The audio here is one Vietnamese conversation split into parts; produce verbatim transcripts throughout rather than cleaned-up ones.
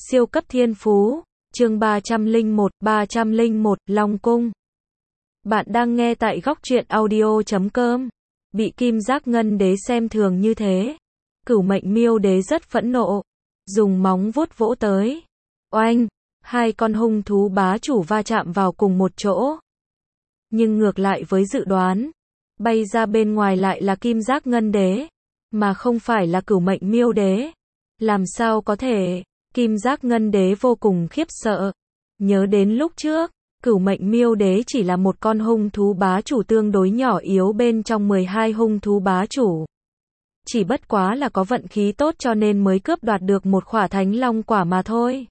Siêu cấp thiên phú, chương ba trăm lẻ một, ba trăm lẻ một, Long Cung. Bạn đang nghe tại góc truyện audio chấm com. Bị Kim Giác Ngân Đế xem thường như thế, Cửu Mệnh Miêu Đế rất phẫn nộ, dùng móng vuốt vỗ tới. Oanh, hai con hung thú bá chủ va chạm vào cùng một chỗ. Nhưng ngược lại với dự đoán, bay ra bên ngoài lại là Kim Giác Ngân Đế, mà không phải là Cửu Mệnh Miêu Đế. Làm sao có thể? Kim Giác Ngân Đế vô cùng khiếp sợ. Nhớ đến lúc trước, Cửu Mệnh Miêu Đế chỉ là một con hung thú bá chủ tương đối nhỏ yếu bên trong mười hai hung thú bá chủ. Chỉ bất quá là có vận khí tốt cho nên mới cướp đoạt được một khỏa Thánh Long quả mà thôi.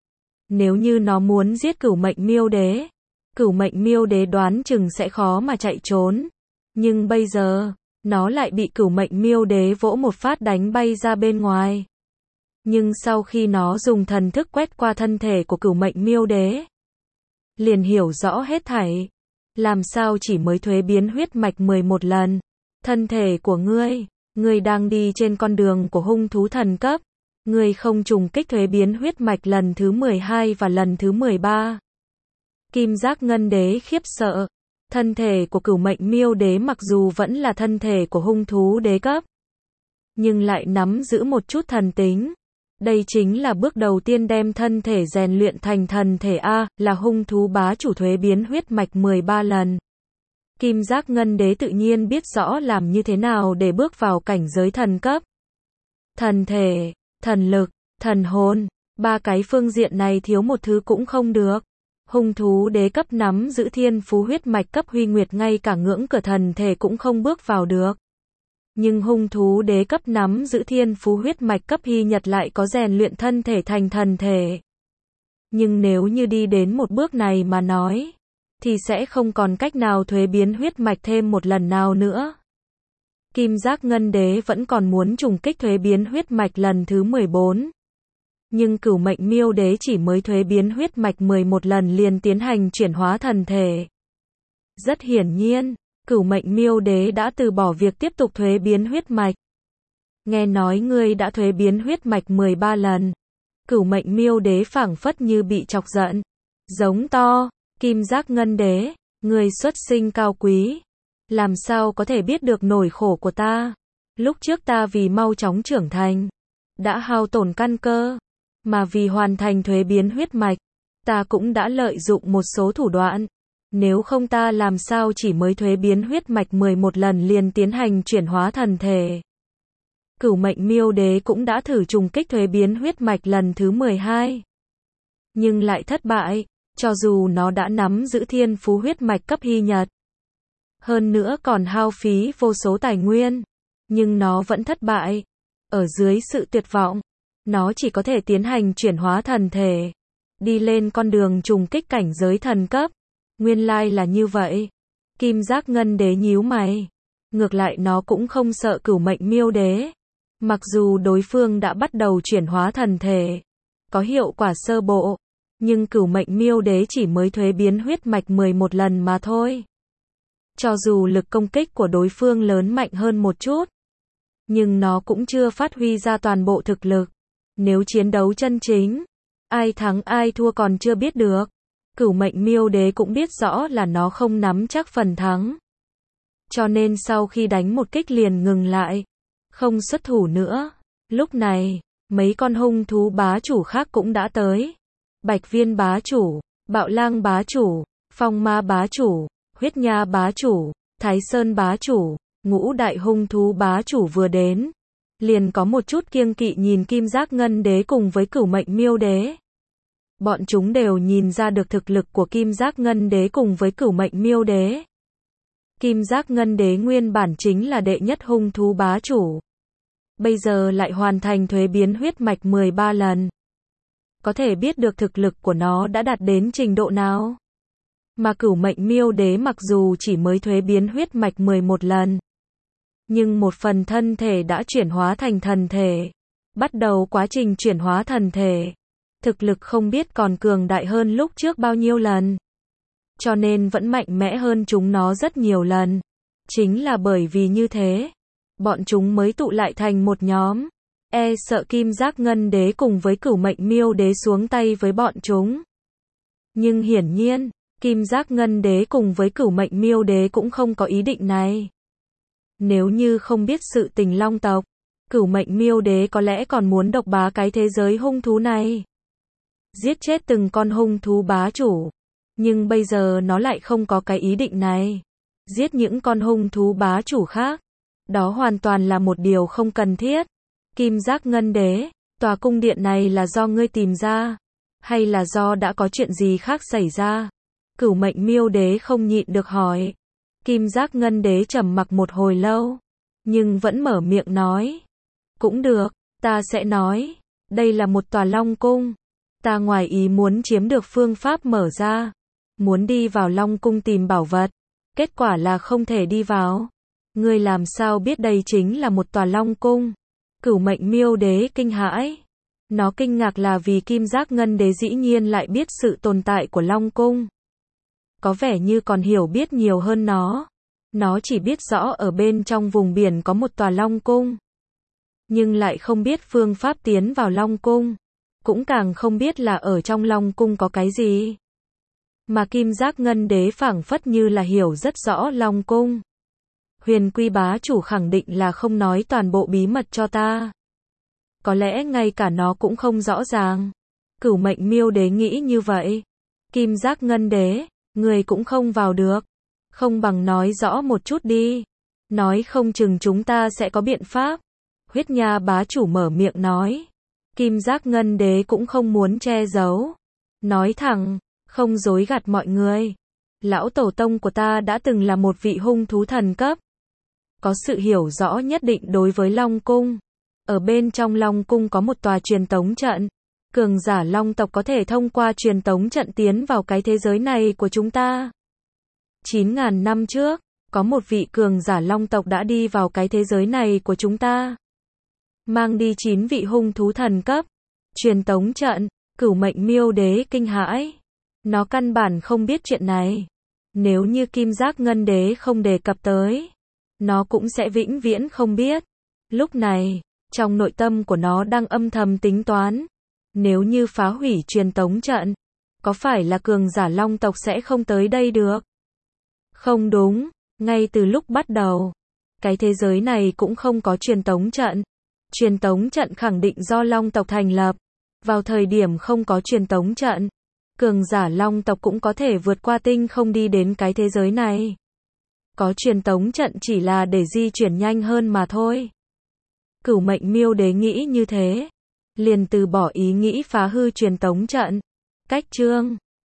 Nếu như nó muốn giết Cửu Mệnh Miêu Đế, Cửu Mệnh Miêu Đế đoán chừng sẽ khó mà chạy trốn. Nhưng bây giờ, nó lại bị Cửu Mệnh Miêu Đế vỗ một phát đánh bay ra bên ngoài. Nhưng sau khi nó dùng thần thức quét qua thân thể của Cửu Mệnh Miêu Đế, liền hiểu rõ hết thảy. Làm sao chỉ mới thuế biến huyết mạch mười một lần? Thân thể của ngươi, ngươi đang đi trên con đường của hung thú thần cấp. Ngươi không trùng kích thuế biến huyết mạch lần thứ mười hai và lần thứ mười ba. Kim Giác Ngân Đế khiếp sợ. Thân thể của Cửu Mệnh Miêu Đế mặc dù vẫn là thân thể của hung thú đế cấp, nhưng lại nắm giữ một chút thần tính. Đây chính là bước đầu tiên đem thân thể rèn luyện thành thần thể A, là hung thú bá chủ thuế biến huyết mạch mười ba lần. Kim Giác Ngân Đế tự nhiên biết rõ làm như thế nào để bước vào cảnh giới thần cấp. Thần thể, thần lực, thần hồn, ba cái phương diện này thiếu một thứ cũng không được. Hung thú đế cấp nắm giữ thiên phú huyết mạch cấp huy nguyệt ngay cả ngưỡng cửa thần thể cũng không bước vào được. Nhưng hung thú đế cấp nắm giữ thiên phú huyết mạch cấp hy nhật lại có rèn luyện thân thể thành thần thể. Nhưng nếu như đi đến một bước này mà nói, thì sẽ không còn cách nào thuế biến huyết mạch thêm một lần nào nữa. Kim Giác Ngân Đế vẫn còn muốn trùng kích thuế biến huyết mạch lần thứ mười bốn. Nhưng Cửu Mệnh Miêu Đế chỉ mới thuế biến huyết mạch mười một lần liền tiến hành chuyển hóa thần thể. Rất hiển nhiên, Cửu Mệnh Miêu Đế đã từ bỏ việc tiếp tục thuế biến huyết mạch. Nghe nói ngươi đã thuế biến huyết mạch mười ba lần. Cửu Mệnh Miêu Đế phảng phất như bị chọc giận, giống to. Kim Giác Ngân Đế, ngươi xuất sinh cao quý, làm sao có thể biết được nỗi khổ của ta? Lúc trước ta vì mau chóng trưởng thành, đã hao tổn căn cơ, mà vì hoàn thành thuế biến huyết mạch, ta cũng đã lợi dụng một số thủ đoạn. Nếu không ta làm sao chỉ mới thuế biến huyết mạch mười một lần liền tiến hành chuyển hóa thần thể. Cửu Mệnh Miêu Đế cũng đã thử trùng kích thuế biến huyết mạch lần thứ mười hai. Nhưng lại thất bại, cho dù nó đã nắm giữ thiên phú huyết mạch cấp hy nhật. Hơn nữa còn hao phí vô số tài nguyên. Nhưng nó vẫn thất bại. Ở dưới sự tuyệt vọng, nó chỉ có thể tiến hành chuyển hóa thần thể. Đi lên con đường trùng kích cảnh giới thần cấp. Nguyên lai là như vậy. Kim Giác Ngân Đế nhíu mày. Ngược lại nó cũng không sợ Cửu Mệnh Miêu Đế. Mặc dù đối phương đã bắt đầu chuyển hóa thần thể, có hiệu quả sơ bộ, nhưng Cửu Mệnh Miêu Đế chỉ mới thuế biến huyết mạch mười một lần mà thôi. Cho dù lực công kích của đối phương lớn mạnh hơn một chút, nhưng nó cũng chưa phát huy ra toàn bộ thực lực. Nếu chiến đấu chân chính, ai thắng ai thua còn chưa biết được. Cửu Mệnh Miêu Đế cũng biết rõ là nó không nắm chắc phần thắng. Cho nên sau khi đánh một kích liền ngừng lại, không xuất thủ nữa. Lúc này, mấy con hung thú bá chủ khác cũng đã tới. Bạch Viên bá chủ, Bạo Lang bá chủ, Phong Ma bá chủ, Huyết Nha bá chủ, Thái Sơn bá chủ, ngũ đại hung thú bá chủ vừa đến, liền có một chút kiêng kỵ nhìn Kim Giác Ngân Đế cùng với Cửu Mệnh Miêu Đế. Bọn chúng đều nhìn ra được thực lực của Kim Giác Ngân Đế cùng với Cửu Mệnh Miêu Đế. Kim Giác Ngân Đế nguyên bản chính là đệ nhất hung thú bá chủ. Bây giờ lại hoàn thành thuế biến huyết mạch mười ba lần. Có thể biết được thực lực của nó đã đạt đến trình độ nào. Mà Cửu Mệnh Miêu Đế mặc dù chỉ mới thuế biến huyết mạch mười một lần, nhưng một phần thân thể đã chuyển hóa thành thần thể. Bắt đầu quá trình chuyển hóa thần thể, thực lực không biết còn cường đại hơn lúc trước bao nhiêu lần. Cho nên vẫn mạnh mẽ hơn chúng nó rất nhiều lần. Chính là bởi vì như thế, bọn chúng mới tụ lại thành một nhóm. e sợ Kim Giác Ngân Đế cùng với Cửu Mệnh Miêu Đế xuống tay với bọn chúng. Nhưng hiển nhiên, Kim Giác Ngân Đế cùng với Cửu Mệnh Miêu Đế cũng không có ý định này. Nếu như không biết sự tình Long tộc, Cửu Mệnh Miêu Đế có lẽ còn muốn độc bá cái thế giới hung thú này. Giết chết từng con hung thú bá chủ. Nhưng bây giờ nó lại không có cái ý định này. Giết những con hung thú bá chủ khác. Đó hoàn toàn là một điều không cần thiết. Kim Giác Ngân Đế, tòa cung điện này là do ngươi tìm ra? Hay là do đã có chuyện gì khác xảy ra? Cửu Mệnh Miêu Đế không nhịn được hỏi. Kim Giác Ngân Đế trầm mặc một hồi lâu. Nhưng vẫn mở miệng nói. Cũng được, ta sẽ nói. Đây là một tòa Long Cung. Ta ngoài ý muốn chiếm được phương pháp mở ra. Muốn đi vào Long Cung tìm bảo vật. Kết quả là không thể đi vào. Ngươi làm sao biết đây chính là một tòa Long Cung? Cửu Mệnh Miêu Đế kinh hãi. Nó kinh ngạc là vì Kim Giác Ngân Đế dĩ nhiên lại biết sự tồn tại của Long Cung. Có vẻ như còn hiểu biết nhiều hơn nó. Nó chỉ biết rõ ở bên trong vùng biển có một tòa Long Cung. Nhưng lại không biết phương pháp tiến vào Long Cung. Cũng càng không biết là ở trong Long Cung có cái gì. Mà Kim Giác Ngân Đế phảng phất như là hiểu rất rõ Long Cung. Huyền Quy bá chủ khẳng định là không nói toàn bộ bí mật cho ta. Có lẽ ngay cả nó cũng không rõ ràng. Cửu Mệnh Miêu Đế nghĩ như vậy. Kim Giác Ngân Đế, người cũng không vào được. Không bằng nói rõ một chút đi. Nói không chừng chúng ta sẽ có biện pháp. Huyết Nha bá chủ mở miệng nói. Kim Giác Ngân Đế cũng không muốn che giấu. Nói thẳng, không dối gạt mọi người. Lão tổ tông của ta đã từng là một vị hung thú thần cấp. Có sự hiểu rõ nhất định đối với Long Cung. Ở bên trong Long Cung có một tòa truyền tống trận. Cường giả Long tộc có thể thông qua truyền tống trận tiến vào cái thế giới này của chúng ta. chín ngàn năm trước, có một vị cường giả Long tộc đã đi vào cái thế giới này của chúng ta. Mang đi chín vị hung thú thần cấp. Truyền tống trận, Cửu Mệnh Miêu Đế kinh hãi. Nó căn bản không biết chuyện này. Nếu như Kim Giác Ngân Đế không đề cập tới, nó cũng sẽ vĩnh viễn không biết. Lúc này, trong nội tâm của nó đang âm thầm tính toán. Nếu như phá hủy truyền tống trận, có phải là cường giả Long tộc sẽ không tới đây được? Không đúng, ngay từ lúc bắt đầu, cái thế giới này cũng không có truyền tống trận. Truyền tống trận khẳng định do Long tộc thành lập. Vào thời điểm không có truyền tống trận, cường giả Long tộc cũng có thể vượt qua tinh không đi đến cái thế giới này. Có truyền tống trận chỉ là để di chuyển nhanh hơn mà thôi. Cửu Mệnh Miêu Đế nghĩ như thế, liền từ bỏ ý nghĩ phá hư truyền tống trận. Cách chương